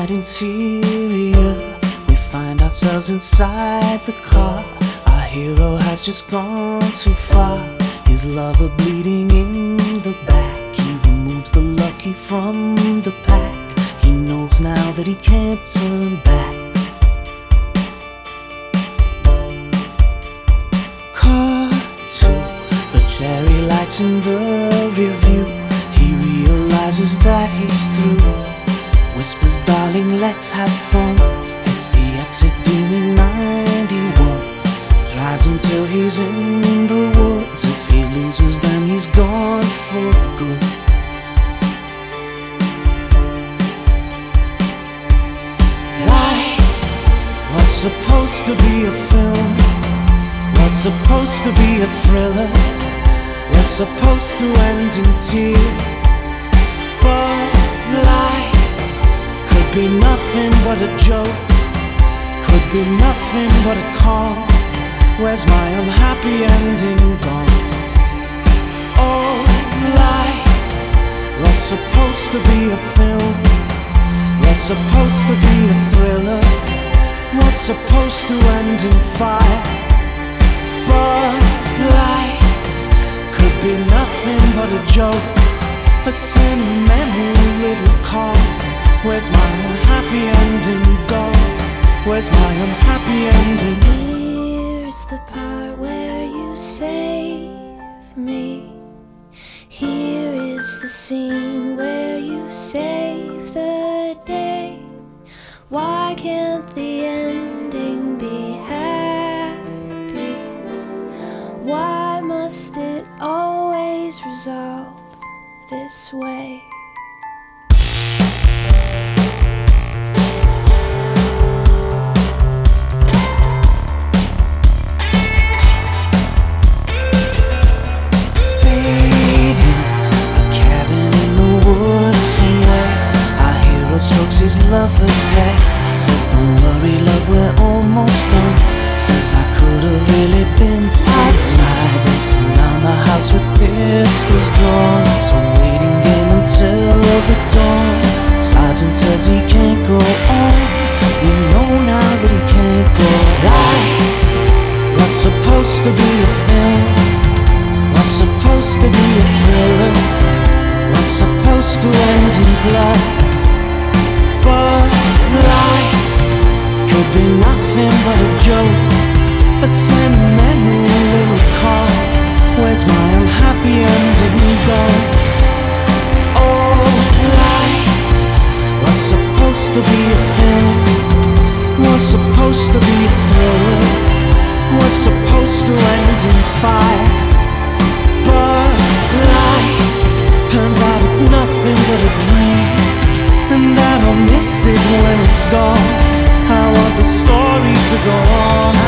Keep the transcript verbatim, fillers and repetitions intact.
midnight interior, we find ourselves inside the car. Our hero has just gone too far. His lover bleeding in the back. He removes the lucky from the pack. He knows now that he can't turn back. Car two, the cherry lights in the rear view. He realizes that he's through. Whispers, darling, let's have fun. Hits the exit doing ninety-one. Drives until he's in the woods. If he loses, then he's gone for good. Life was supposed to be a film, was supposed to be a thriller, was supposed to end in tears. But life could be nothing but a joke, could be nothing but a calm. Where's my unhappy ending gone? Oh, life was supposed to be a film, was supposed to be a thriller, was supposed to end in fire. But life could be nothing but a joke, a sentimental little calm. Where's my unhappy ending gone? Where's my unhappy ending? Here's the part where you save me. Here is the scene where you save the day. Why can't the ending be happy? Why must it always resolve this way? Strokes his lover's hair, says don't worry love, we're almost done. Says I could have really been outside. They surround the house with pistols drawn. Some waiting game until the dawn. Sergeant says he can't go on. We know now that he can't go. Life was supposed to be a film, was supposed to be a thriller, was supposed to end in blood. But life could be nothing but a joke, a sentimental little calm. Where's my unhappy ending gone? Oh, life was supposed to be a film, was supposed to be a thriller, was supposed to end in fire. But life turns out it's nothing but a dream, and I don't miss it when it's gone. I want the story to go on.